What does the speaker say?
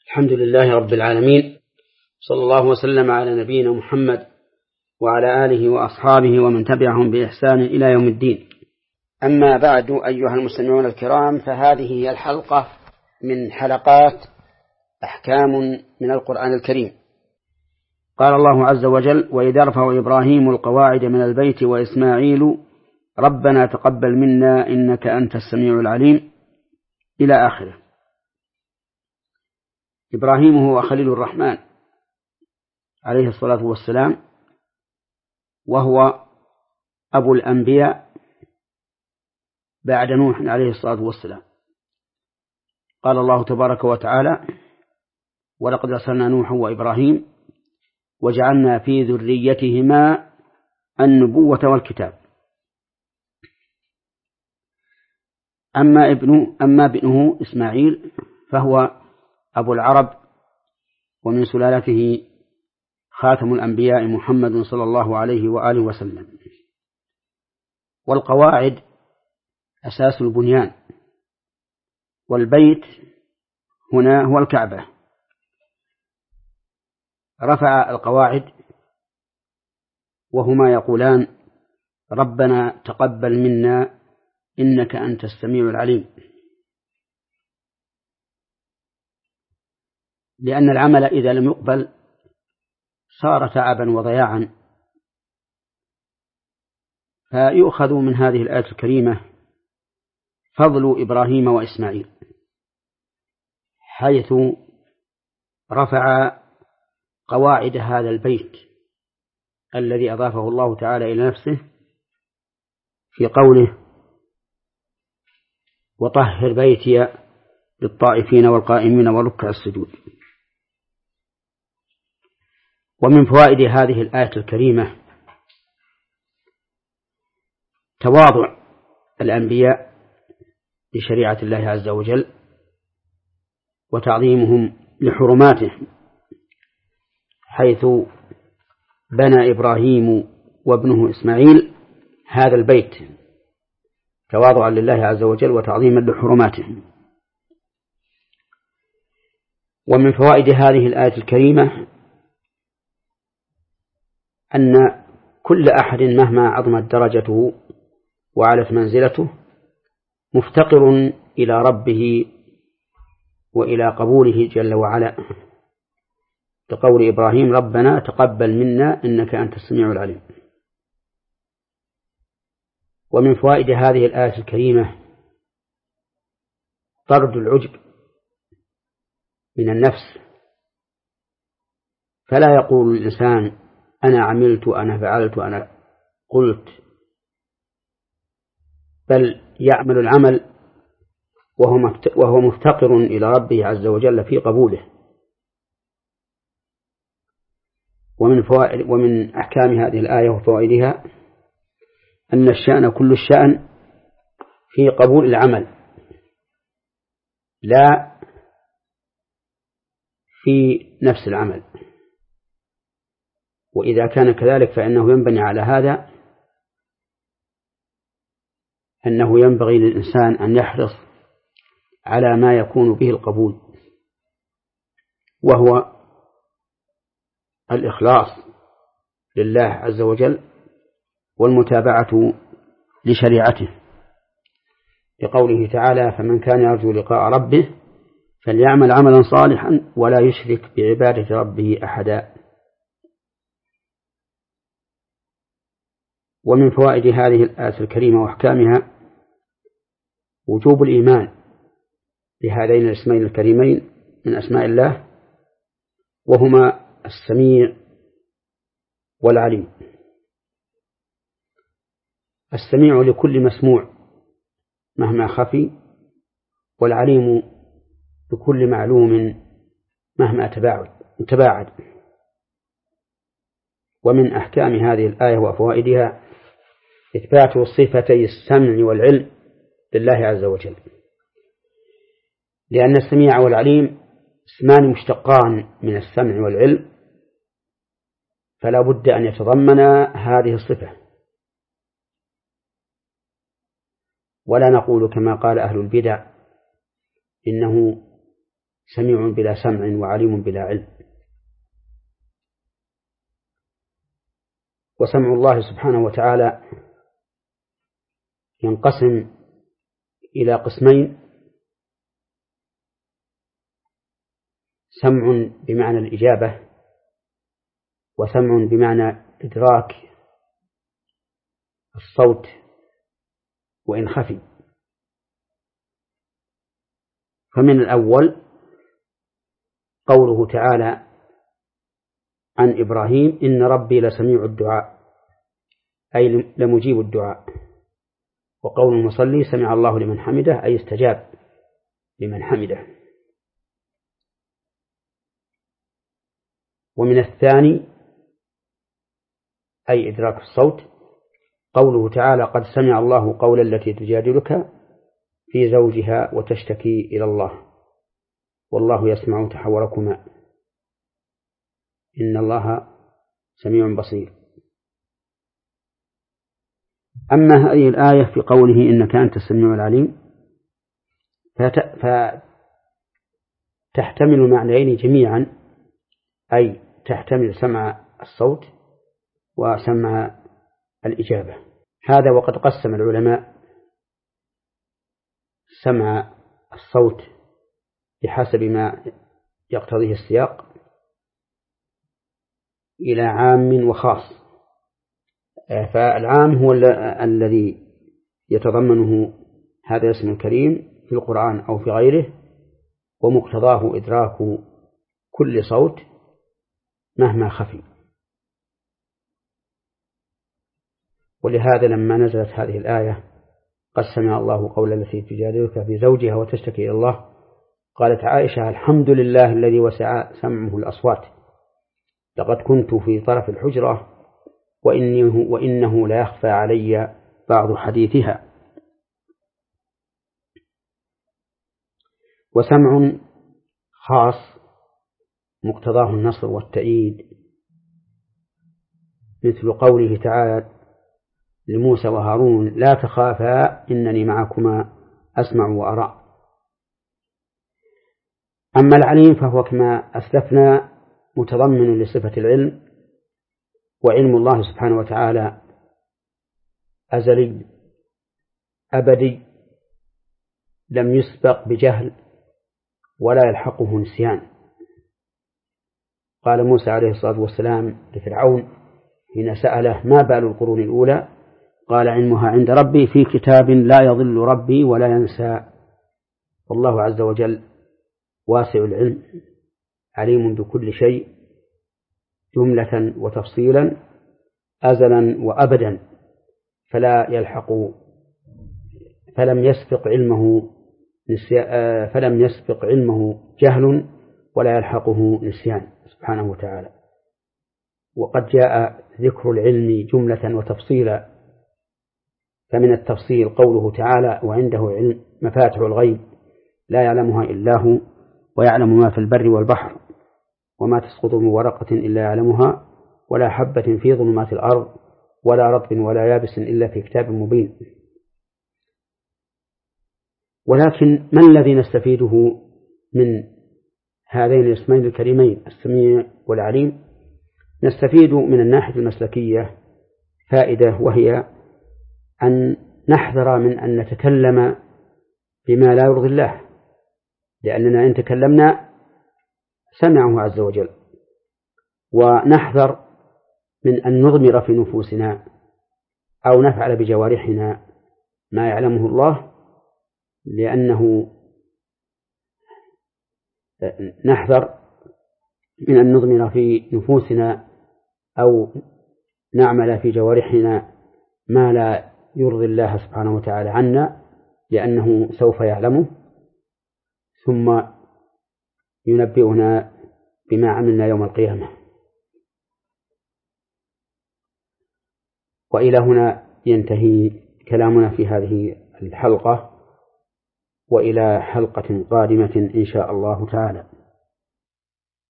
الحمد لله رب العالمين، صلى الله وسلم على نبينا محمد وعلى آله وأصحابه ومن تبعهم بإحسان إلى يوم الدين. أما بعد، أيها المستمعون الكرام، فهذه هي الحلقة من حلقات أحكام من القرآن الكريم. قال الله عز وجل: وإذ يرفع إبراهيم القواعد من البيت وإسماعيل ربنا تقبل منا إنك أنت السميع العليم، إلى آخره. إبراهيم هو خليل الرحمن عليه الصلاة والسلام، وهو أبو الأنبياء بعد نوح عليه الصلاة والسلام. قال الله تبارك وتعالى: ولقد أرسلنا نوحا وإبراهيم وجعلنا في ذريتهما النبوة والكتاب. أما ابنه إسماعيل فهو أبو العرب، ومن سلالته خاتم الأنبياء محمد صلى الله عليه وآله وسلم. والقواعد أساس البنيان، والبيت هنا هو الكعبة. رفع القواعد وهما يقولان: ربنا تقبل منا إنك أنت السميع العليم، لأن العمل إذا لم يقبل صار تعبا وضياعا. فيؤخذ من هذه الآية الكريمة فضل إبراهيم وإسماعيل، حيث رفع قواعد هذا البيت الذي أضافه الله تعالى إلى نفسه في قوله: وطهر بيتي للطائفين والقائمين والركع السجود. ومن فوائد هذه الآية الكريمة تواضع الأنبياء لشريعة الله عز وجل وتعظيمهم لحرماته، حيث بنى إبراهيم وابنه إسماعيل هذا البيت تواضعا لله عز وجل وتعظيما لحرماته. ومن فوائد هذه الآية الكريمة أن كل أحد مهما عظمت درجته وعلت منزلته مفتقر إلى ربه وإلى قبوله جل وعلا، كقول إبراهيم: ربنا تقبل منا إنك أنت السميع العليم. ومن فوائد هذه الآية الكريمة طرد العجب من النفس، فلا يقول الإنسان: أنا عملت، أنا فعلت، أنا قلت، بل يعمل العمل وهو مفتقر إلى ربه عز وجل في قبوله. ومن أحكام هذه الآية وفوائدها أن الشأن كل الشأن في قبول العمل، لا في نفس العمل. وإذا كان كذلك فإنه ينبني على هذا أنه ينبغي للإنسان أن يحرص على ما يكون به القبول، وهو الإخلاص لله عز وجل والمتابعة لشريعته، لقوله تعالى: فمن كان يرجو لقاء ربه فليعمل عملا صالحا ولا يشرك بعبادة ربه أحدا. ومن فوائد هذه الآية الكريمة وأحكامها وجوب الإيمان بهذين الاسمين الكريمين من أسماء الله، وهما السميع والعليم. السميع لكل مسموع مهما خفي، والعليم بكل معلوم مهما تباعد. ومن أحكام هذه الآية وفوائدها إثبات صفتي السمع والعلم لله عز وجل، لأن السميع والعليم اسمان مشتقان من السمع والعلم، فلا بد أن يتضمنا هذه الصفة. ولا نقول كما قال أهل البدع إنه سميع بلا سمع وعليم بلا علم. وسمع الله سبحانه وتعالى ينقسم إلى قسمين: سمع بمعنى الإجابة، وسمع بمعنى إدراك الصوت وإن خفي. فمن الأول قوله تعالى عن إبراهيم: إن ربي لسميع الدعاء، أي لمجيب الدعاء. وقول المصلي: سمع الله لمن حمده، أي استجاب لمن حمده. ومن الثاني أي إدراك الصوت قوله تعالى: قد سمع الله قول التي تجادلك في زوجها وتشتكي إلى الله والله يسمع تحوركما إن الله سميع بصير. أما هذه الآية في قوله إنك أنت السميع العليم فتحتمل المعنيين جميعا، أي تحتمل سمع الصوت وسمع الإجابة. هذا وقد قسم العلماء سمع الصوت بحسب ما يقتضيه السياق إلى عام وخاص. فالعام هو الذي يتضمنه هذا الاسم الكريم في القرآن أو في غيره، ومقتضاه إدراك كل صوت مهما خفي. ولهذا لما نزلت هذه الآية: قد سمع الله قول التي تجادلك في زوجها وتشتكي إلى الله، قالت عائشة: الحمد لله الذي وسع سمعه الأصوات، لقد كنت في طرف الحجرة وإنه لا يخفى علي بعض حديثها. وسمع خاص مقتضاه النصر والتأييد، مثل قوله تعالى لموسى وهارون: لا تخافا إنني معكما أسمع وأرى. أما العليم فهو كما أسلفنا متضمن لصفة العلم، وعلم الله سبحانه وتعالى أزلي أبدي لم يسبق بجهل ولا يلحقه نسيان. قال موسى عليه الصلاة والسلام لفرعون حين سأله: ما بال القرون الأولى؟ قال: علمها عند ربي في كتاب لا يضل ربي ولا ينسى. والله عز وجل واسع العلم عليم بكل شيء جملة وتفصيلا أزلا وأبدا، فلم يسبق علمه جهل ولا يلحقه نسيان سبحانه وتعالى. وقد جاء ذكر العلم جملة وتفصيلا، فمن التفصيل قوله تعالى: وعنده علم مفاتح الغيب لا يعلمها إلا هو ويعلم ما في البر والبحر وما تسقط من ورقة إلا يعلمها ولا حبة في ظلمات الأرض ولا رطب ولا يابس إلا في كتاب مبين. ولكن ما الذي نستفيده من هذين الاسمين الكريمين السميع والعليم؟ نستفيد من الناحية المسلكية فائدة، وهي أن نحذر من أن نتكلم بما لا يرضي الله، لأننا إن تكلمنا سمعه عز وجل. ونحذر من أن نضمر في نفوسنا أو نفعل بجوارحنا ما يعلمه الله، لأنه نحذر من أن نضمر في نفوسنا أو نعمل في جوارحنا ما لا يرضي الله سبحانه وتعالى عنا، لأنه سوف يعلمه ثم ينبئنا بما عملنا يوم القيامة. وإلى هنا ينتهي كلامنا في هذه الحلقة، وإلى حلقة قادمة إن شاء الله تعالى.